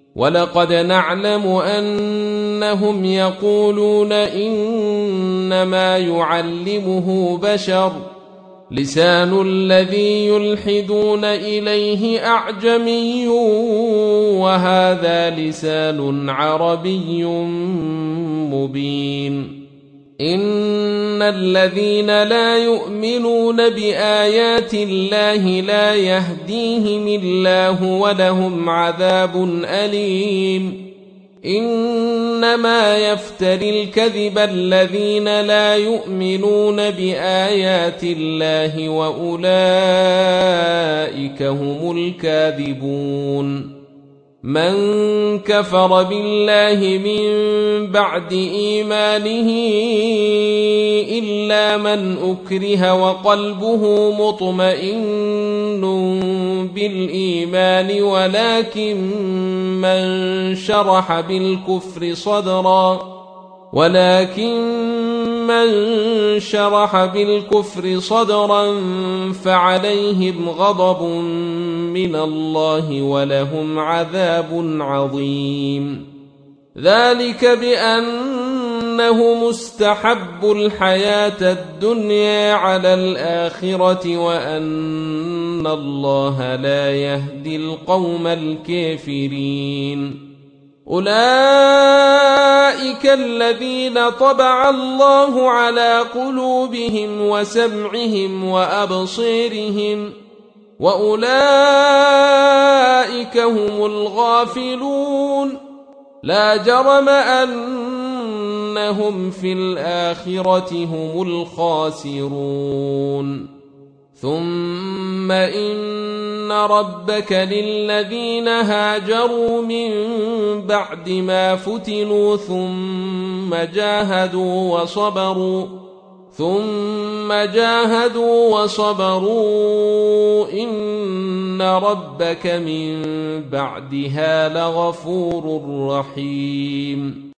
ولقد نعلم أنهم يقولون إنما يعلمه بشر لسان الذي يلحدون إليه أعجمي وهذا لسان عربي مبين إن الذين لا يؤمنون بآيات الله لا يهديهم الله ولهم عذاب أليم إنما يفتري الكذب الذين لا يؤمنون بآيات الله وأولئك هم الكاذبون من كفر بالله من بعد إيمانه إلا من أكره وقلبه مطمئن بالإيمان ولكن من شرح بالكفر صدرا فعليهم غضب من الله ولهم عذاب عظيم ذلك بأنه مستحب الحياة الدنيا على الآخرة وأن الله لا يهدي القوم الكافرين أولئك الذين طبع الله على قلوبهم وسمعهم وأبصيرهم وأولئك هم الغافلون لا جرم أنهم في الآخرة هم الخاسرون ثم إن ربك للذين هاجروا من بعد ما فتنوا ثم جاهدوا وصبروا إن ربك من بعدها لغفور رحيم